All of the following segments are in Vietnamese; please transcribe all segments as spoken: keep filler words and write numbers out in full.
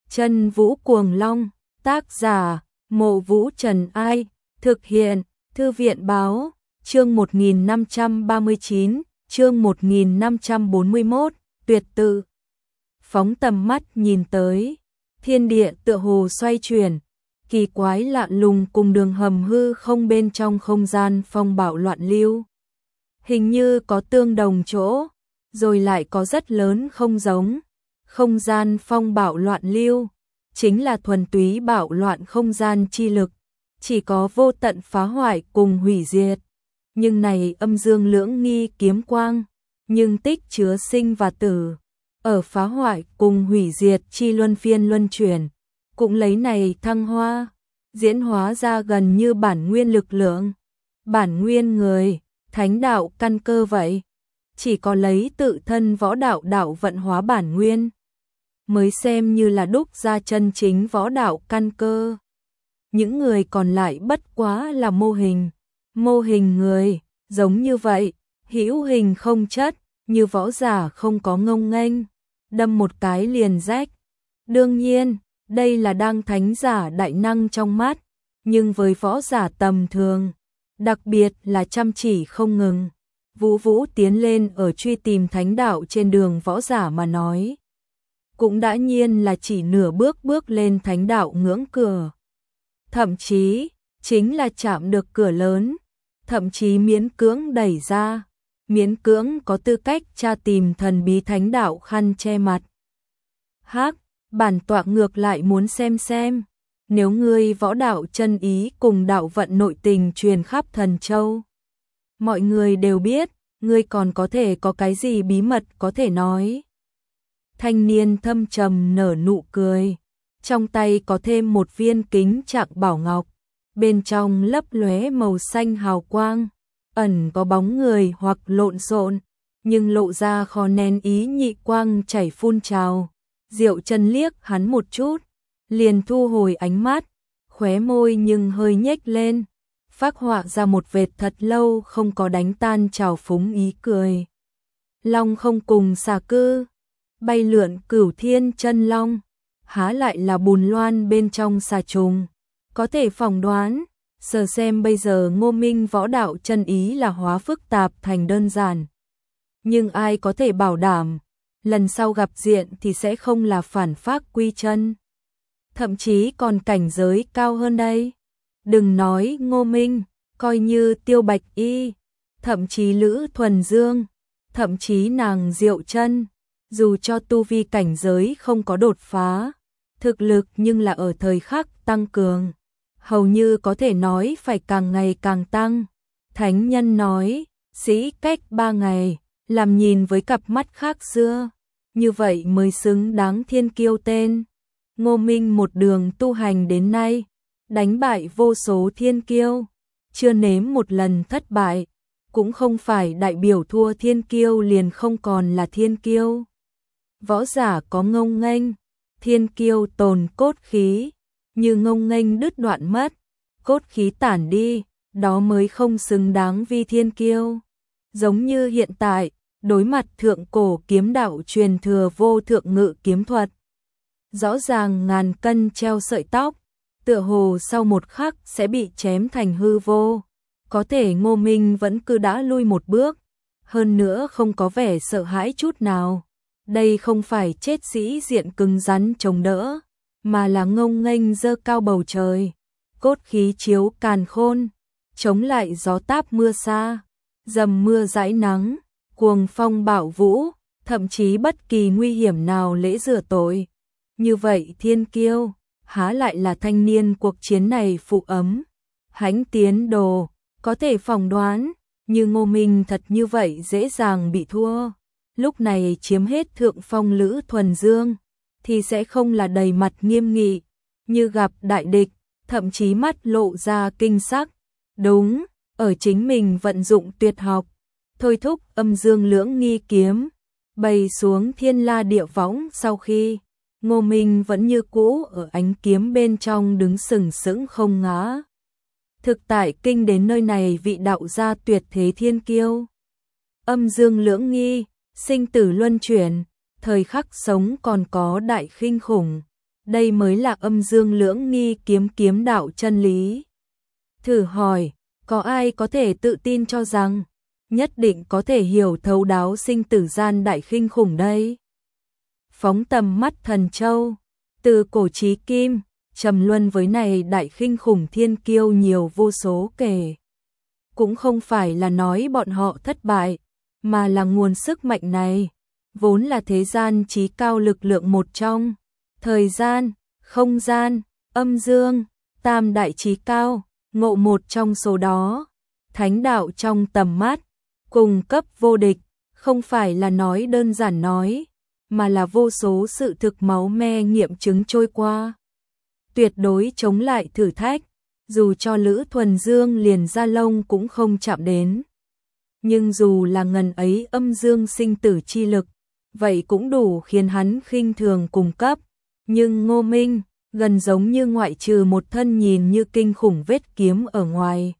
Chân Vũ Cuồng Long, tác giả, Mộ Vũ Trần Ai, thực hiện, Thư viện Báo, chương một nghìn năm trăm ba mươi chín, chương một nghìn năm trăm bốn mươi mốt, tuyệt tự. Phóng tầm mắt nhìn tới, thiên địa tựa hồ xoay chuyển, kỳ quái lạ lùng cùng đường hầm hư không bên trong không gian phong bạo loạn lưu. Hình như có tương đồng chỗ, rồi lại có rất lớn không giống. Không gian phong bạo loạn lưu, chính là thuần túy bạo loạn không gian chi lực, chỉ có vô tận phá hoại cùng hủy diệt. Nhưng này âm dương lưỡng nghi kiếm quang, nhưng tích chứa sinh và tử, ở phá hoại cùng hủy diệt chi luân phiên luân chuyển, cũng lấy này thăng hoa, diễn hóa ra gần như bản nguyên lực lượng, bản nguyên người, thánh đạo căn cơ vậy. Chỉ có lấy tự thân võ đạo đạo vận hóa bản nguyên, mới xem như là đúc ra chân chính võ đạo căn cơ. Những người còn lại bất quá là mô hình, mô hình người, giống như vậy, hữu hình không chất, như võ giả không có ngông nghênh, đâm một cái liền rách. Đương nhiên, đây là đang thánh giả đại năng trong mắt, nhưng với võ giả tầm thường, đặc biệt là chăm chỉ không ngừng, Vũ Vũ tiến lên ở truy tìm thánh đạo trên đường võ giả mà nói, cũng đã nhiên là chỉ nửa bước bước lên thánh đạo ngưỡng cửa. Thậm chí, chính là chạm được cửa lớn, thậm chí miễn cưỡng đẩy ra, miễn cưỡng có tư cách tra tìm thần bí thánh đạo khăn che mặt. Hắc, bản tọa ngược lại muốn xem xem, nếu ngươi võ đạo chân ý cùng đạo vận nội tình truyền khắp thần châu, mọi người đều biết, ngươi còn có thể có cái gì bí mật có thể nói. Thanh niên thâm trầm nở nụ cười, trong tay có thêm một viên kính trạng bảo ngọc, bên trong lấp lóe màu xanh hào quang, ẩn có bóng người hoặc lộn xộn, nhưng lộ ra kho nén ý nhị quang chảy phun trào. Diệu Chân liếc hắn một chút, liền thu hồi ánh mắt, khóe môi nhưng hơi nhếch lên, phác họa ra một vệt thật lâu không có đánh tan trào phúng ý cười. Long không cùng xà cư, bay lượn cửu thiên chân long, há lại là bùn loan bên trong xà trùng, có thể phỏng đoán, sờ xem bây giờ Ngô Minh võ đạo chân ý là hóa phức tạp thành đơn giản. Nhưng ai có thể bảo đảm, lần sau gặp diện thì sẽ không là phản phác quy chân, thậm chí còn cảnh giới cao hơn đây. Đừng nói Ngô Minh, coi như Tiêu Bạch Y, thậm chí Lữ Thuần Dương, thậm chí nàng Diệu Chân, dù cho tu vi cảnh giới không có đột phá, thực lực nhưng là ở thời khắc tăng cường, hầu như có thể nói phải càng ngày càng tăng. Thánh nhân nói, sĩ cách ba ngày, làm nhìn với cặp mắt khác xưa, như vậy mới xứng đáng thiên kiêu tên. Ngô Minh một đường tu hành đến nay, đánh bại vô số thiên kiêu, chưa nếm một lần thất bại, cũng không phải đại biểu thua thiên kiêu liền không còn là thiên kiêu. Võ giả có ngông nghênh, thiên kiêu tồn cốt khí, như ngông nghênh đứt đoạn mất, cốt khí tản đi, đó mới không xứng đáng vi thiên kiêu. Giống như hiện tại, đối mặt thượng cổ kiếm đạo truyền thừa vô thượng ngự kiếm thuật, rõ ràng ngàn cân treo sợi tóc, tựa hồ sau một khắc sẽ bị chém thành hư vô, có thể Ngô Minh vẫn cứ đã lui một bước, hơn nữa không có vẻ sợ hãi chút nào. Đây không phải chết sĩ diện cứng rắn chống đỡ, mà là ngông nghênh giơ cao bầu trời, cốt khí chiếu càn khôn, chống lại gió táp mưa xa, dầm mưa dãi nắng, cuồng phong bạo vũ, thậm chí bất kỳ nguy hiểm nào lễ rửa tội. Như vậy thiên kiêu, há lại là thanh niên cuộc chiến này phụ ấm, hãnh tiến đồ, có thể phỏng đoán, như Ngô Minh thật như vậy dễ dàng bị thua. Lúc này chiếm hết thượng phong Lữ Thuần Dương, thì sẽ không là đầy mặt nghiêm nghị, như gặp đại địch, thậm chí mắt lộ ra kinh sắc. Đúng, ở chính mình vận dụng tuyệt học, thôi thúc âm dương lưỡng nghi kiếm, bày xuống thiên la địa võng sau khi, Ngô Minh vẫn như cũ ở ánh kiếm bên trong đứng sừng sững không ngã. Thực tại kinh đến nơi này vị đạo gia tuyệt thế thiên kiêu. Âm dương lưỡng nghi, sinh tử luân chuyển, thời khắc sống còn có đại khinh khủng, đây mới là âm dương lưỡng nghi kiếm kiếm đạo chân lý. Thử hỏi, có ai có thể tự tin cho rằng nhất định có thể hiểu thấu đáo sinh tử gian đại khinh khủng đây? Phóng tầm mắt thần châu, từ cổ chí kim, trầm luân với này đại khinh khủng thiên kiêu nhiều vô số kể. Cũng không phải là nói bọn họ thất bại, mà là nguồn sức mạnh này, vốn là thế gian chí cao lực lượng một trong. Thời gian, không gian, âm dương, tam đại chí cao, ngộ một trong số đó. Thánh đạo trong tầm mắt, cùng cấp vô địch, không phải là nói đơn giản nói, mà là vô số sự thực máu me nghiệm chứng trôi qua. Tuyệt đối chống lại thử thách, dù cho Lữ Thuần Dương liền da lông cũng không chạm đến. Nhưng dù là ngần ấy âm dương sinh tử chi lực, vậy cũng đủ khiến hắn khinh thường cùng cấp. Nhưng Ngô Minh, gần giống như ngoại trừ một thân nhìn như kinh khủng vết kiếm ở ngoài.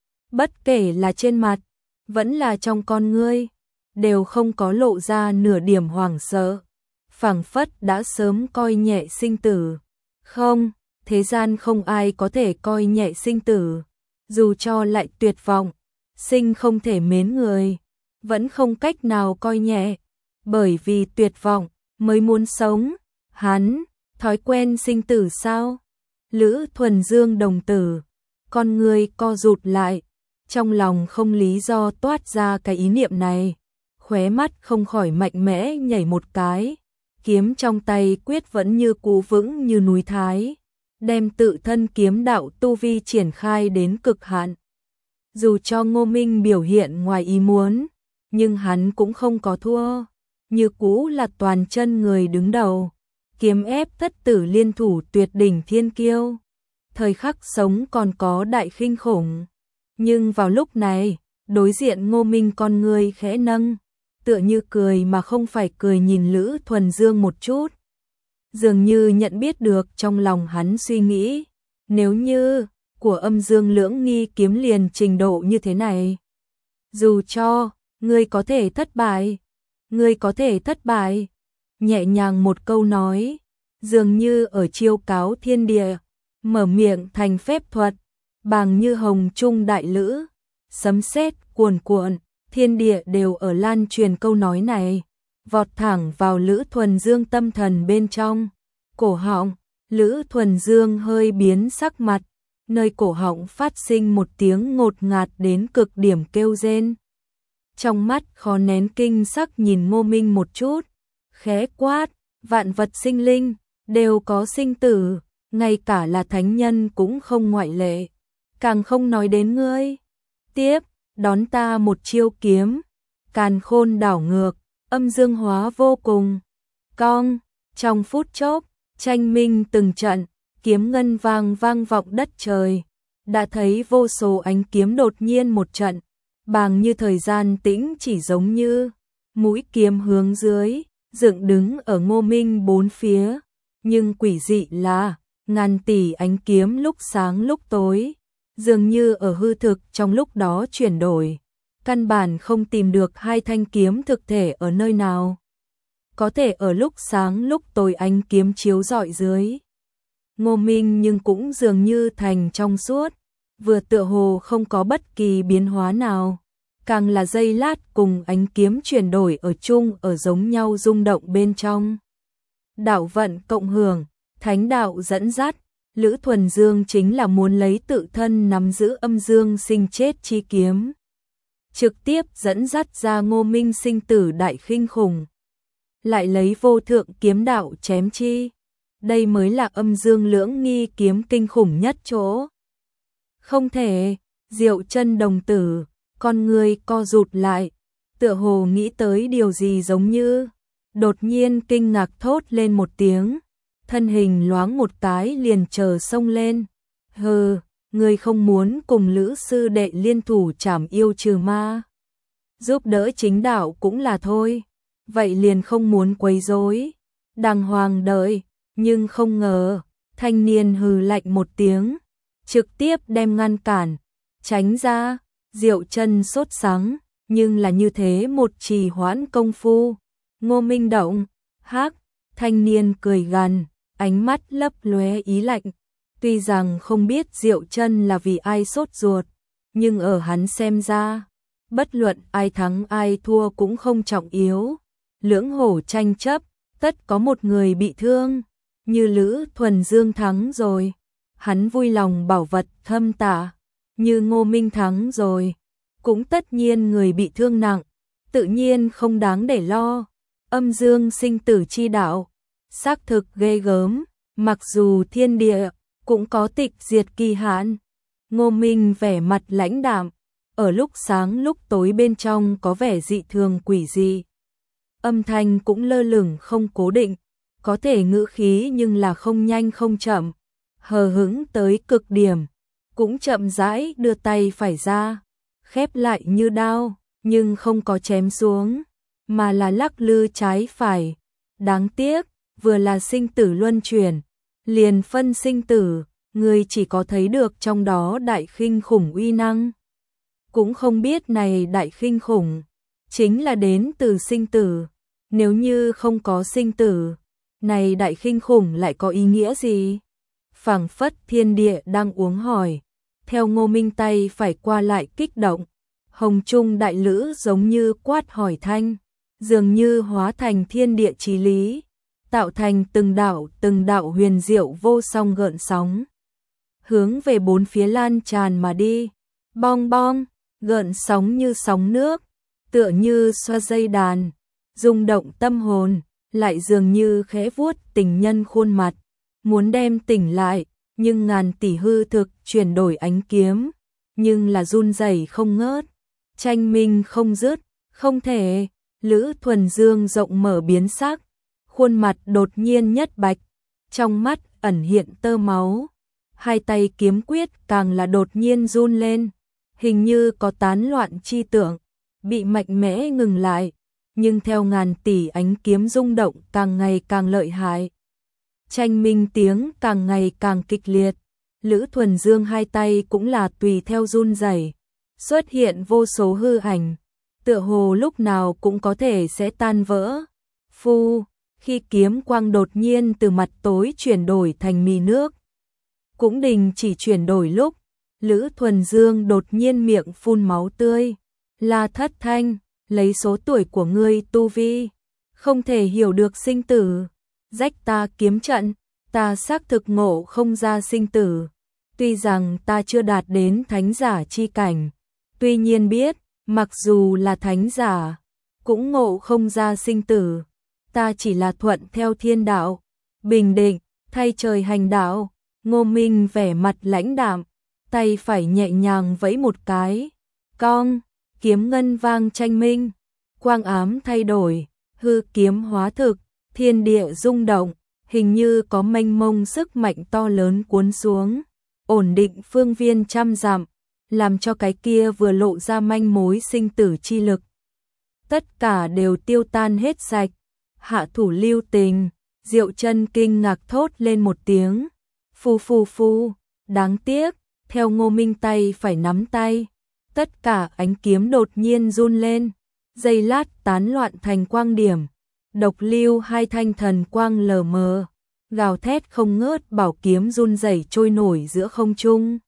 Bất kể là trên mặt, vẫn là trong con ngươi, đều không có lộ ra nửa điểm hoảng sợ. Phảng phất đã sớm coi nhẹ sinh tử. Không, thế gian không ai có thể coi nhẹ sinh tử. Dù cho lại tuyệt vọng, sinh không thể mến người, vẫn không cách nào coi nhẹ. Bởi vì tuyệt vọng, mới muốn sống. Hắn, thói quen sinh tử sao? Lữ Thuần Dương đồng tử, con người co rụt lại, trong lòng không lý do toát ra cái ý niệm này. Khóe mắt không khỏi mạnh mẽ nhảy một cái, kiếm trong tay quyết vẫn như cú vững như núi Thái, đem tự thân kiếm đạo tu vi triển khai đến cực hạn. Dù cho Ngô Minh biểu hiện ngoài ý muốn, nhưng hắn cũng không có thua, như cũ là toàn chân người đứng đầu, kiếm ép thất tử liên thủ tuyệt đỉnh thiên kiêu. Thời khắc sống còn có đại khinh khủng, nhưng vào lúc này, đối diện Ngô Minh con người khẽ nâng, tựa như cười mà không phải cười nhìn Lữ Thuần Dương một chút. Dường như nhận biết được trong lòng hắn suy nghĩ, nếu như của âm dương lưỡng nghi kiếm liền trình độ như thế này. Dù cho, ngươi có thể thất bại, ngươi có thể thất bại, nhẹ nhàng một câu nói, dường như ở chiêu cáo thiên địa, mở miệng thành phép thuật, bàng như hồng trung đại lữ, sấm sét cuồn cuộn, thiên địa đều ở lan truyền câu nói này, vọt thẳng vào Lữ Thuần Dương tâm thần bên trong. Cổ họng, Lữ Thuần Dương hơi biến sắc mặt, nơi cổ họng phát sinh một tiếng ngột ngạt đến cực điểm kêu rên. Trong mắt khó nén kinh sắc nhìn Ngô Minh một chút, khẽ quát, vạn vật sinh linh, đều có sinh tử, ngay cả là thánh nhân cũng không ngoại lệ, càng không nói đến ngươi. Tiếp, đón ta một chiêu kiếm, càn khôn đảo ngược, âm dương hóa vô cùng. Cong, trong phút chốc, tranh minh từng trận, kiếm ngân vang vang vọng đất trời. Đã thấy vô số ánh kiếm đột nhiên một trận, bàng như thời gian tĩnh chỉ giống như mũi kiếm hướng dưới, dựng đứng ở Ngô Minh bốn phía. Nhưng quỷ dị là, ngàn tỷ ánh kiếm lúc sáng lúc tối, dường như ở hư thực trong lúc đó chuyển đổi. Căn bản không tìm được hai thanh kiếm thực thể ở nơi nào. Có thể ở lúc sáng lúc tối ánh kiếm chiếu rọi dưới. Ngô Minh nhưng cũng dường như thành trong suốt, vừa tựa hồ không có bất kỳ biến hóa nào. Càng là giây lát cùng ánh kiếm chuyển đổi ở chung ở giống nhau rung động bên trong. Đạo vận cộng hưởng, thánh đạo dẫn dắt, Lữ Thuần Dương chính là muốn lấy tự thân nắm giữ âm dương sinh chết chi kiếm. Trực tiếp dẫn dắt ra Ngô Minh sinh tử đại khinh khủng. Lại lấy vô thượng kiếm đạo chém chi. Đây mới là âm dương lưỡng nghi kiếm kinh khủng nhất chỗ. Không thể, Diệu Chân đồng tử, con người co rụt lại, tựa hồ nghĩ tới điều gì giống như, đột nhiên kinh ngạc thốt lên một tiếng, thân hình loáng một cái liền chờ xông lên. Hừ, ngươi không muốn cùng Lữ sư đệ liên thủ trảm yêu trừ ma, giúp đỡ chính đạo cũng là thôi, vậy liền không muốn quấy rối, đàng hoàng đợi. Nhưng không ngờ, thanh niên hừ lạnh một tiếng, trực tiếp đem ngăn cản, tránh ra. Diệu Chân sốt sắng, nhưng là như thế một trì hoãn công phu. Ngô Minh động, hắc, thanh niên cười gằn, ánh mắt lấp lóe ý lạnh. Tuy rằng không biết Diệu Chân là vì ai sốt ruột, nhưng ở hắn xem ra, bất luận ai thắng ai thua cũng không trọng yếu. Lưỡng hổ tranh chấp, tất có một người bị thương, như Lữ Thuần Dương thắng rồi, hắn vui lòng bảo vật thâm tạ, như Ngô Minh thắng rồi, cũng tất nhiên người bị thương nặng, tự nhiên không đáng để lo. Âm dương sinh tử chi đạo, xác thực ghê gớm, mặc dù thiên địa cũng có tịch diệt kỳ hạn. Ngô Minh vẻ mặt lãnh đạm, ở lúc sáng lúc tối bên trong có vẻ dị thường quỷ dị. Âm thanh cũng lơ lửng không cố định, có thể ngữ khí nhưng là không nhanh không chậm, hờ hững tới cực điểm, cũng chậm rãi đưa tay phải ra, khép lại như đao, nhưng không có chém xuống, mà là lắc lư trái phải. Đáng tiếc, vừa là sinh tử luân chuyển, liền phân sinh tử, người chỉ có thấy được trong đó đại khinh khủng uy năng. Cũng không biết này đại khinh khủng, chính là đến từ sinh tử. Nếu như không có sinh tử, này đại khinh khủng lại có ý nghĩa gì? Phảng phất thiên địa đang uống hỏi, theo Ngô Minh tay phải qua lại kích động, hồng trung đại lữ giống như quát hỏi thanh, dường như hóa thành thiên địa chí lý, tạo thành từng đạo từng đạo huyền diệu vô song gợn sóng, hướng về bốn phía lan tràn mà đi. Bong bong, gợn sóng như sóng nước, tựa như xoa dây đàn, rung động tâm hồn, lại dường như khẽ vuốt tình nhân khuôn mặt, muốn đem tỉnh lại, nhưng ngàn tỷ hư thực chuyển đổi ánh kiếm, nhưng là run rẩy không ngớt, tranh minh không dứt, không thể. Lữ Thuần Dương rộng mở biến sắc, khuôn mặt đột nhiên nhất bạch, trong mắt ẩn hiện tơ máu, hai tay kiếm quyết càng là đột nhiên run lên, hình như có tán loạn chi tưởng, bị mạnh mẽ ngừng lại, nhưng theo ngàn tỷ ánh kiếm rung động càng ngày càng lợi hại. Tranh minh tiếng càng ngày càng kịch liệt, Lữ Thuần Dương hai tay cũng là tùy theo run rẩy, xuất hiện vô số hư ảnh, tựa hồ lúc nào cũng có thể sẽ tan vỡ. Phu, khi kiếm quang đột nhiên từ mặt tối chuyển đổi thành mì nước, cũng đình chỉ chuyển đổi lúc, Lữ Thuần Dương đột nhiên miệng phun máu tươi. La Thất Thanh, lấy số tuổi của ngươi tu vi, không thể hiểu được sinh tử, rách ta kiếm trận, ta xác thực ngộ không ra sinh tử. Tuy rằng ta chưa đạt đến thánh giả chi cảnh, tuy nhiên biết, mặc dù là thánh giả, cũng ngộ không ra sinh tử. Ta chỉ là thuận theo thiên đạo, bình định, thay trời hành đạo. Ngô Minh vẻ mặt lãnh đạm, tay phải nhẹ nhàng vẫy một cái, cong, kiếm ngân vang tranh minh, quang ám thay đổi, hư kiếm hóa thực, thiên địa rung động, hình như có mênh mông sức mạnh to lớn cuốn xuống, ổn định phương viên trăm dặm, làm cho cái kia vừa lộ ra manh mối sinh tử chi lực, tất cả đều tiêu tan hết sạch. Hạ thủ lưu tình, Diệu Chân kinh ngạc thốt lên một tiếng, phu phu phu, đáng tiếc, theo Ngô Minh tay phải nắm tay, tất cả ánh kiếm đột nhiên run lên, giây lát tán loạn thành quang điểm, độc lưu hai thanh thần quang lờ mờ, gào thét không ngớt, bảo kiếm run rẩy trôi nổi giữa không trung.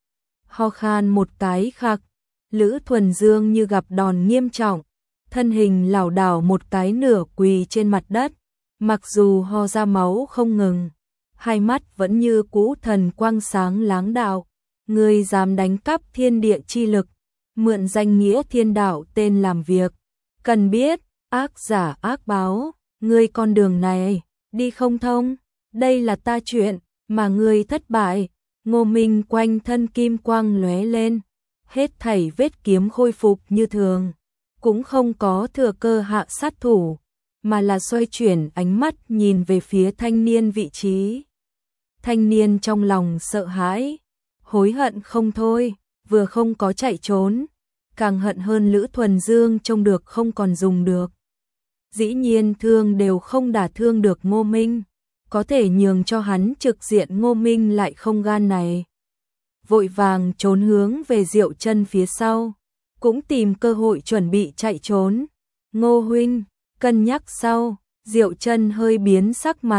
Ho khan một cái khạc, Lữ Thuần Dương như gặp đòn nghiêm trọng, thân hình lảo đảo một cái nửa quỳ trên mặt đất, mặc dù ho ra máu không ngừng, hai mắt vẫn như cũ thần quang sáng láng đạo. Ngươi dám đánh cắp thiên địa chi lực, mượn danh nghĩa thiên đạo tên làm việc, cần biết, ác giả ác báo, ngươi con đường này, đi không thông, đây là ta chuyện, mà ngươi thất bại. Ngô Minh quanh thân kim quang lóe lên, hết thảy vết kiếm khôi phục như thường, cũng không có thừa cơ hạ sát thủ, mà là xoay chuyển ánh mắt nhìn về phía thanh niên vị trí. Thanh niên trong lòng sợ hãi, hối hận không thôi, vừa không có chạy trốn, càng hận hơn Lữ Thuần Dương trông được không còn dùng được. Dĩ nhiên thương đều không đả thương được Ngô Minh, có thể nhường cho hắn trực diện Ngô Minh lại không gan này. Vội vàng trốn hướng về Diệu Chân phía sau, cũng tìm cơ hội chuẩn bị chạy trốn. Ngô huynh, cân nhắc sau, Diệu Chân hơi biến sắc mặt,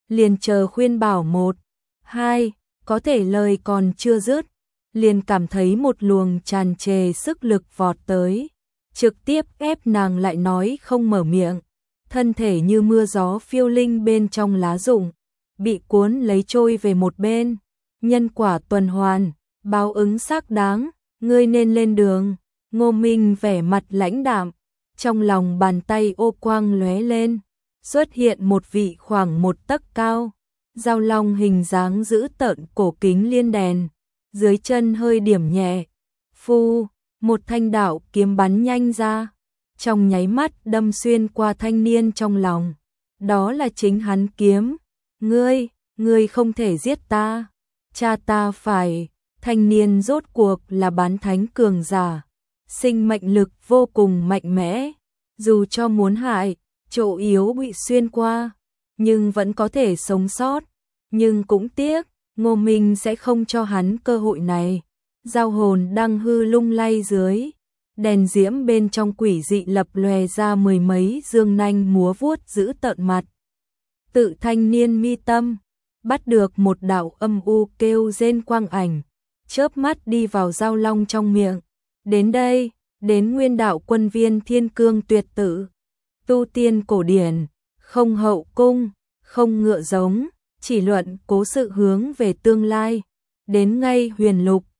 liền chờ khuyên bảo một, hai, có thể lời còn chưa dứt, liền cảm thấy một luồng tràn trề sức lực vọt tới, trực tiếp ép nàng lại nói không mở miệng, thân thể như mưa gió phiêu linh bên trong lá rụng, bị cuốn lấy trôi về một bên, nhân quả tuần hoàn, báo ứng xác đáng, ngươi nên lên đường. Ngô Minh vẻ mặt lãnh đạm, trong lòng bàn tay ô quang lóe lên, xuất hiện một vị khoảng một tấc cao, dao long hình dáng giữ tợn cổ kính liên đèn, dưới chân hơi điểm nhẹ, phu, một thanh đạo kiếm bắn nhanh ra, trong nháy mắt đâm xuyên qua thanh niên trong lòng, đó là chính hắn kiếm, ngươi, ngươi không thể giết ta, cha ta phải, thanh niên rốt cuộc là bán thánh cường giả. Sinh mệnh lực vô cùng mạnh mẽ, dù cho muốn hại, chỗ yếu bị xuyên qua, nhưng vẫn có thể sống sót, nhưng cũng tiếc, Ngô Minh sẽ không cho hắn cơ hội này. Giao hồn đăng hư lung lay dưới, đèn diễm bên trong quỷ dị lập lòe ra mười mấy dương nanh múa vuốt giữ tợn mặt. Tự thanh niên mi tâm, bắt được một đạo âm u kêu rên quang ảnh, chớp mắt đi vào giao long trong miệng. Đến đây, đến nguyên đạo quân viên thiên cương tuyệt tử, tu tiên cổ điển, không hậu cung, không ngựa giống, chỉ luận cố sự hướng về tương lai, đến ngay huyền lục,